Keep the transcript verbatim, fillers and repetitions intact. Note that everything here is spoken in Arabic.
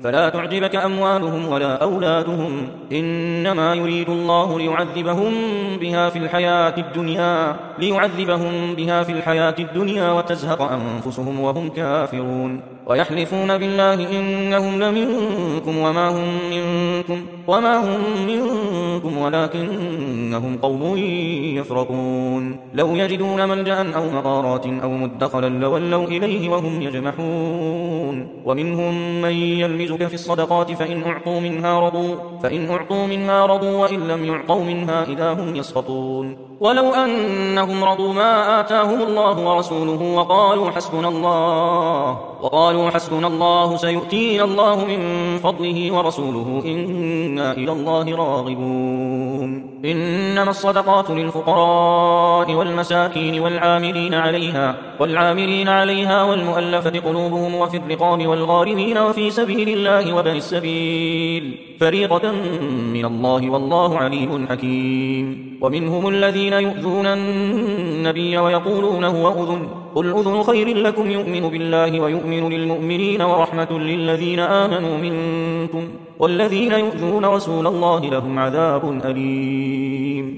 فلا تعجبك أموالهم ولا أولادهم إنما يريد الله ليعذبهم بها في الحياة الدنيا ليعذبهم بها في الحياة الدنيا وتزهق أنفسهم وهم كافرون ويحلفون بالله إنهم لمنكم وما هم منكم وما هم منكم ولكنهم قوم يفرقون لو يجدون ملجأ أو مغارات أو مدخلا لولوا إليه وهم يجمحون ومنهم من يلمزك في الصدقات فإن أعطوا منها رضوا فإن أعطوا منها رضوا وإن لم يعطوا منها إذا هم يسخطون ولو أنهم رضوا ما آتاهم الله ورسوله وقالوا حسبنا الله وقالوا حسبنا الله سيؤتينا الله من فضله ورسوله إنا إلى الله راغبون إنما الصدقات للفقراء والمساكين والعاملين عليها والعاملين عليها والمؤلفة قلوبهم وفي الرقاب والغارمين وفي سبيل الله وابن السبيل فريضة من الله والله عليم حكيم ومنهم الذين يؤذون النبي ويقولون هو أذن قل أذن خير لكم يؤمن بالله ويؤمن للمؤمنين ورحمة للذين آمنوا منكم والذين يؤذون رسول الله لهم عذاب أليم